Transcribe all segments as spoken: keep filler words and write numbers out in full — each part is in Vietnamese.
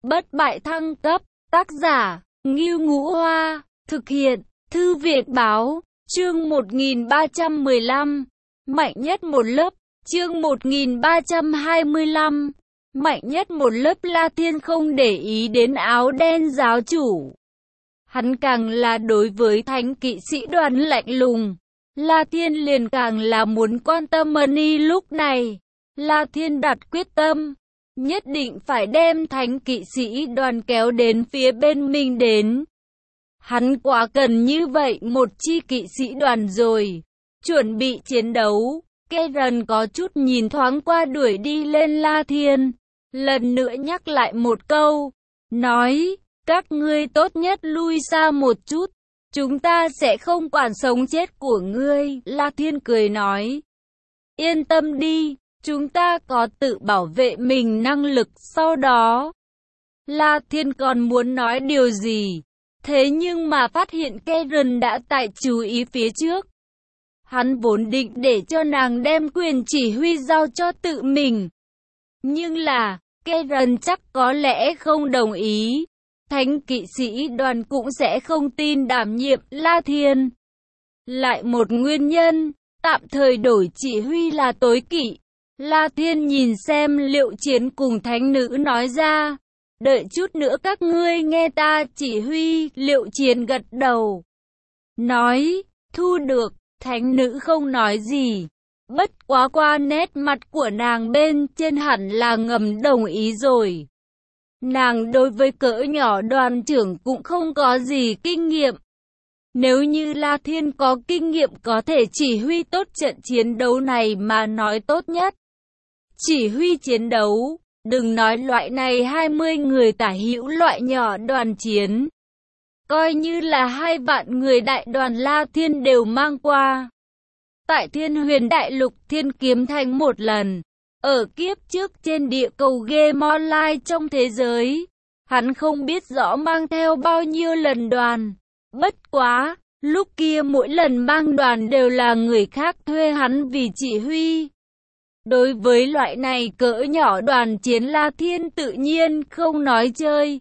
Bất bại thăng cấp, tác giả, Ngưu Ngũ Hoa, thực hiện, Thư viện Báo, chương một nghìn ba trăm mười lăm, mạnh nhất một lớp, chương một nghìn ba trăm hai mươi lăm, mạnh nhất một lớp. La Thiên không để ý đến áo đen giáo chủ. Hắn càng là đối với thánh kỵ sĩ đoàn lạnh lùng. La Thiên liền càng là muốn quan tâm Mani. Lúc này, La Thiên đặt quyết tâm, nhất định phải đem thánh kỵ sĩ đoàn kéo đến phía bên mình đến. Hắn quá cần như vậy một chi kỵ sĩ đoàn rồi. Chuẩn bị chiến đấu, Karen có chút nhìn thoáng qua đuổi đi lên La Thiên. Lần nữa nhắc lại một câu, nói, các ngươi tốt nhất lui xa một chút. Chúng ta sẽ không quản sống chết của ngươi. La Thiên cười nói, yên tâm đi, chúng ta có tự bảo vệ mình năng lực. Sau đó, La Thiên còn muốn nói điều gì, thế nhưng mà phát hiện Karen đã tại chú ý phía trước. Hắn vốn định để cho nàng đem quyền chỉ huy giao cho tự mình. Nhưng là, Karen chắc có lẽ không đồng ý. Thánh kỵ sĩ đoàn cũng sẽ không tin đảm nhiệm La Thiên. Lại một nguyên nhân, tạm thời đổi chỉ huy là tối kỵ. La Thiên nhìn xem Liệu Chiến cùng thánh nữ nói ra, đợi chút nữa các ngươi nghe ta chỉ huy. Liệu Chiến gật đầu, nói, thu được. Thánh nữ không nói gì, bất quá qua nét mặt của nàng bên trên hẳn là ngầm đồng ý rồi. Nàng đối với cỡ nhỏ đoàn trưởng cũng không có gì kinh nghiệm. Nếu như La Thiên có kinh nghiệm có thể chỉ huy tốt trận chiến đấu này mà nói tốt nhất. Chỉ huy chiến đấu, đừng nói loại này hai mươi người tả hữu loại nhỏ đoàn chiến. Coi như là hai vạn người đại đoàn La Thiên đều mang qua. Tại Thiên Huyền Đại Lục Thiên Kiếm Thành một lần. Ở kiếp trước trên địa cầu Game Online trong thế giới, hắn không biết rõ mang theo bao nhiêu lần đoàn. Bất quá, lúc kia mỗi lần mang đoàn đều là người khác thuê hắn vì chỉ huy. Đối với loại này cỡ nhỏ đoàn chiến La Thiên tự nhiên không nói chơi.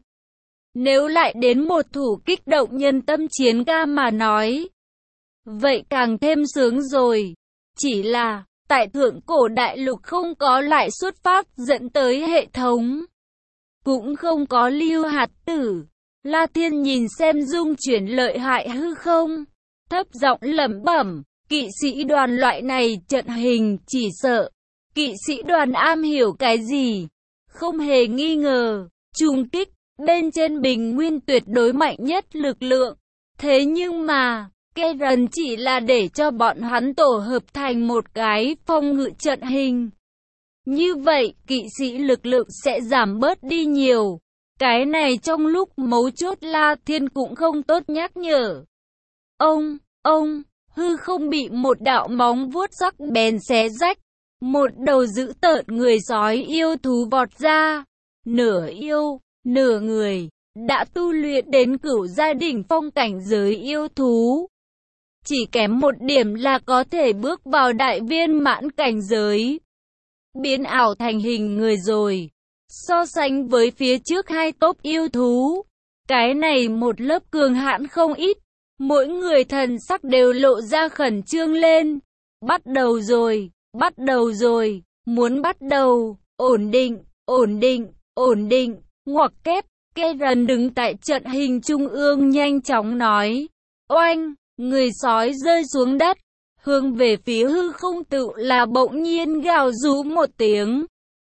Nếu lại đến một thủ kích động nhân tâm chiến ca mà nói, vậy càng thêm sướng rồi. Chỉ là, tại thượng cổ đại lục không có lại xuất phát dẫn tới hệ thống, cũng không có lưu hạt tử. La Thiên nhìn xem dung chuyển lợi hại hư không, thấp giọng lẩm bẩm, kỵ sĩ đoàn loại này trận hình chỉ sợ. Kỵ sĩ đoàn am hiểu cái gì? Không hề nghi ngờ, trùng kích, bên trên bình nguyên tuyệt đối mạnh nhất lực lượng. Thế nhưng mà, Karen chỉ là để cho bọn hắn tổ hợp thành một cái phòng ngự trận hình. Như vậy, kỵ sĩ lực lượng sẽ giảm bớt đi nhiều. Cái này trong lúc mấu chốt La Thiên cũng không tốt nhắc nhở. Ông, ông, hư không bị một đạo móng vuốt sắc bén xé rách. Một đầu dữ tợn người sói yêu thú vọt ra. Nửa yêu, nửa người, đã tu luyện đến cửu giai đỉnh phong cảnh giới yêu thú. Chỉ kém một điểm là có thể bước vào đại viên mãn cảnh giới. Biến ảo thành hình người rồi. So sánh với phía trước hai tốp yêu thú, cái này một lớp cường hãn không ít. Mỗi người thần sắc đều lộ ra khẩn trương lên. Bắt đầu rồi, bắt đầu rồi, muốn bắt đầu, ổn định, ổn định, ổn định, ngoặc kép. Karen đứng tại trận hình trung ương nhanh chóng nói, oanh, người sói rơi xuống đất, hướng về phía hư không tự là bỗng nhiên gào rú một tiếng.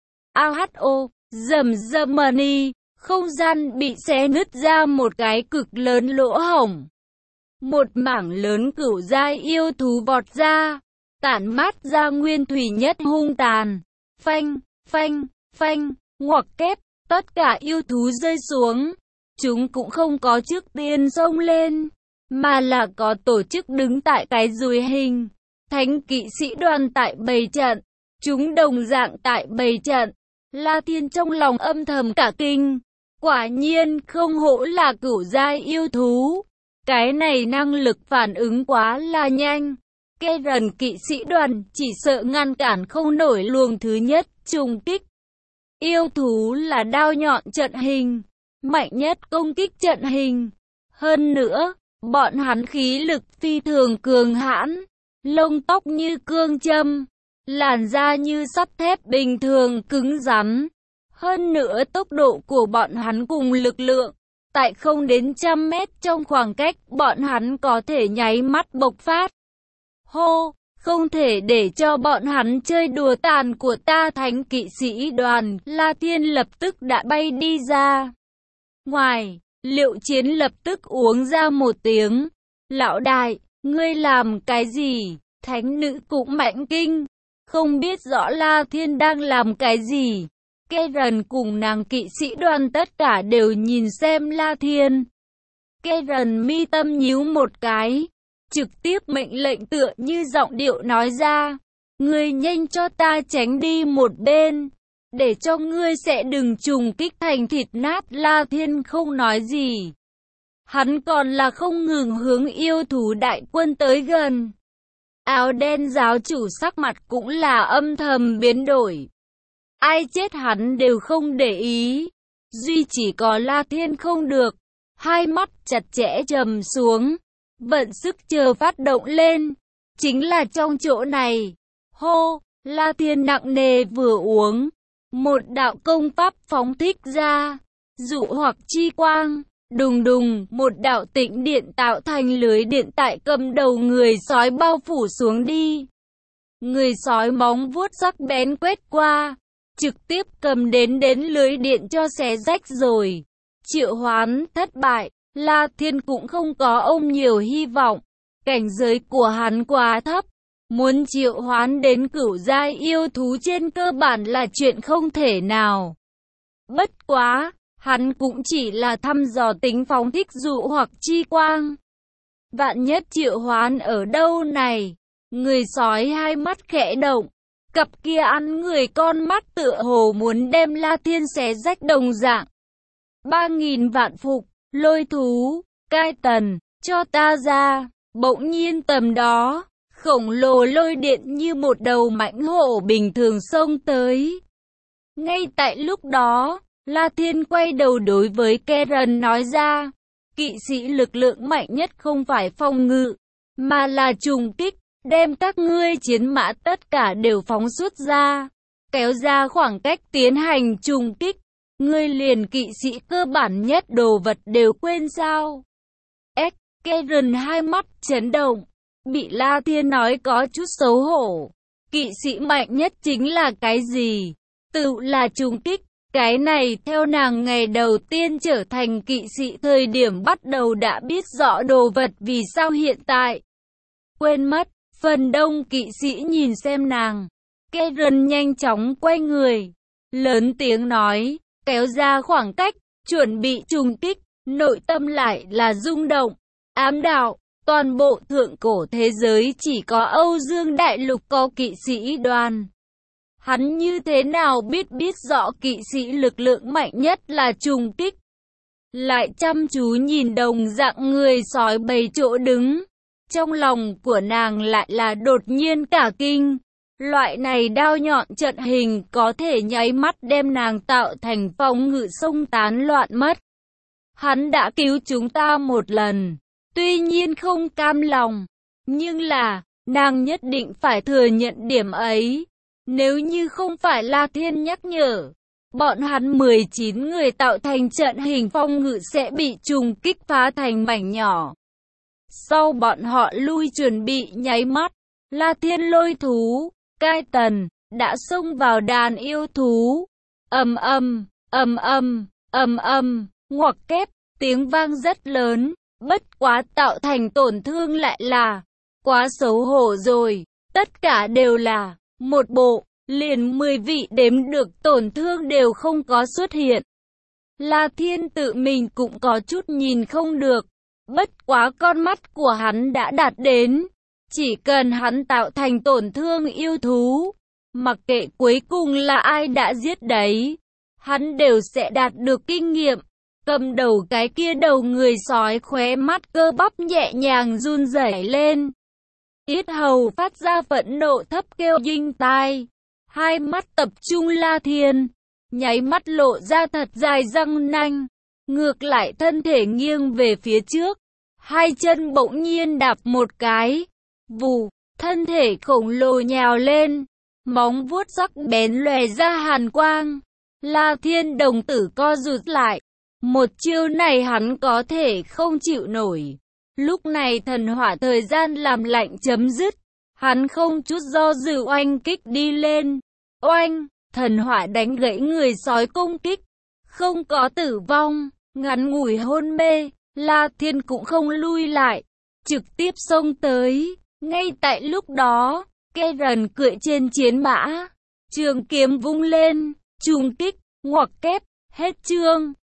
A H O, rầm rầm Mani, không gian bị xé nứt ra một cái cực lớn lỗ hổng. Một mảng lớn cửu giai yêu thú vọt ra, tản mát ra nguyên thủy nhất hung tàn. Phanh, phanh, phanh, ngoặc kép. Tất cả yêu thú rơi xuống, chúng cũng không có trước tiên xông lên, mà là có tổ chức đứng tại cái dùi hình. Thánh kỵ sĩ đoàn tại bầy trận, chúng đồng dạng tại bầy trận. La Thiên trong lòng âm thầm cả kinh, quả nhiên không hổ là cửu giai yêu thú. Cái này năng lực phản ứng quá là nhanh. Karen kỵ sĩ đoàn chỉ sợ ngăn cản không nổi luồng thứ nhất trùng kích. Yêu thú là đao nhọn trận hình, mạnh nhất công kích trận hình. Hơn nữa, bọn hắn khí lực phi thường cường hãn, lông tóc như cương châm, làn da như sắt thép bình thường cứng rắn. Hơn nữa tốc độ của bọn hắn cùng lực lượng, tại không đến trăm mét trong khoảng cách bọn hắn có thể nháy mắt bộc phát. Hô, không thể để cho bọn hắn chơi đùa tàn của ta. Thánh kỵ sĩ đoàn La Thiên lập tức đã bay đi ra. Ngoài, Liệu Chiến lập tức uống ra một tiếng. Lão đại, ngươi làm cái gì? Thánh nữ cũng mạnh kinh, không biết rõ La Thiên đang làm cái gì. Karen cùng nàng kỵ sĩ đoàn tất cả đều nhìn xem La Thiên. Karen mi tâm nhíu một cái, trực tiếp mệnh lệnh tựa như giọng điệu nói ra. Ngươi nhanh cho ta tránh đi một bên, để cho ngươi sẽ đừng trùng kích thành thịt nát. La Thiên không nói gì. Hắn còn là không ngừng hướng yêu thú đại quân tới gần. Áo đen giáo chủ sắc mặt cũng là âm thầm biến đổi. Ai chết hắn đều không để ý. Duy chỉ có La Thiên không được. Hai mắt chặt chẽ trầm xuống, vận sức chờ phát động lên. Chính là trong chỗ này. Hô, La Thiên nặng nề vừa uống. Một đạo công pháp phóng thích ra. Dụ hoặc chi quang. Đùng đùng, một đạo tĩnh điện tạo thành lưới điện tại cầm đầu người sói bao phủ xuống đi. Người sói móng vuốt sắc bén quét qua, trực tiếp cầm đến đến lưới điện cho xé rách rồi. Triệu hoán thất bại, La Thiên cũng không có ôm nhiều hy vọng. Cảnh giới của hắn quá thấp, muốn triệu hoán đến cửu giai yêu thú trên cơ bản là chuyện không thể nào. Bất quá, hắn cũng chỉ là thăm dò tính phóng thích dụ hoặc chi quang. Vạn nhất triệu hoán ở đâu này? Người sói hai mắt khẽ động. Cặp kia ăn người con mắt tựa hồ muốn đem La Thiên xé rách đồng dạng. Ba nghìn vạn phục, lôi thú, cai tần, cho ta ra. Bỗng nhiên tầm đó, khổng lồ lôi điện như một đầu mãnh hổ bình thường xông tới. Ngay tại lúc đó, La Thiên quay đầu đối với Karen nói ra, kỵ sĩ lực lượng mạnh nhất không phải phòng ngự, mà là trùng kích, đem các ngươi chiến mã tất cả đều phóng xuất ra, kéo ra khoảng cách tiến hành trùng kích. Ngươi liền kỵ sĩ cơ bản nhất đồ vật đều quên sao? Ếch, Karen hai mắt chấn động, bị La Thiên nói có chút xấu hổ. Kỵ sĩ mạnh nhất chính là cái gì? Tự là trùng kích. Cái này theo nàng ngày đầu tiên trở thành kỵ sĩ thời điểm bắt đầu đã biết rõ đồ vật, vì sao hiện tại quên mất. Phần đông kỵ sĩ nhìn xem nàng. Karen nhanh chóng quay người, lớn tiếng nói, kéo ra khoảng cách, chuẩn bị trùng kích. Nội tâm lại là rung động, ám đạo, toàn bộ thượng cổ thế giới chỉ có Âu Dương Đại Lục có kỵ sĩ đoàn. Hắn như thế nào biết biết rõ kỵ sĩ lực lượng mạnh nhất là trùng kích. Lại chăm chú nhìn đồng dạng người sói bầy chỗ đứng. Trong lòng của nàng lại là đột nhiên cả kinh. Loại này đao nhọn trận hình có thể nháy mắt đem nàng tạo thành phòng ngự xông tán loạn mất. Hắn đã cứu chúng ta một lần, tuy nhiên không cam lòng, nhưng là, nàng nhất định phải thừa nhận điểm ấy. Nếu như không phải La Thiên nhắc nhở, bọn hắn mười chín người tạo thành trận hình phòng ngự sẽ bị trùng kích phá thành mảnh nhỏ. Sau bọn họ lui chuẩn bị nháy mắt, La Thiên lôi thú, cai tần, đã xông vào đàn yêu thú. Ầm ầm, ầm ầm, ầm ầm, ngoặc kép, tiếng vang rất lớn, bất quá tạo thành tổn thương lại là quá xấu hổ rồi, tất cả đều là một bộ, liền mười vị đếm được tổn thương đều không có xuất hiện. La Thiên tự mình cũng có chút nhìn không được, bất quá con mắt của hắn đã đạt đến, chỉ cần hắn tạo thành tổn thương yêu thú, mặc kệ cuối cùng là ai đã giết đấy, hắn đều sẽ đạt được kinh nghiệm. Cầm đầu cái kia đầu người sói khóe mắt cơ bắp nhẹ nhàng run rẩy lên. Yết hầu phát ra phẫn nộ thấp kêu đinh tai. Hai mắt tập trung La Thiên. nháy mắt lộ ra thật dài răng nanh. Ngược lại thân thể nghiêng về phía trước, hai chân bỗng nhiên đạp một cái. Vù, thân thể khổng lồ nhào lên, móng vuốt sắc bén lòe ra hàn quang. La Thiên đồng tử co rụt lại. Một chiêu này hắn có thể không chịu nổi. Lúc này thần hỏa thời gian làm lạnh chấm dứt. Hắn không chút do dự oanh kích đi lên. Oanh, thần hỏa đánh gãy người sói công kích. Không có tử vong, ngắn ngủi hôn mê, La Thiên cũng không lui lại. Trực tiếp xông tới. Ngay tại lúc đó, Karen cưỡi trên chiến mã. Trường kiếm vung lên, trùng kích, ngoặc kép, hết chương.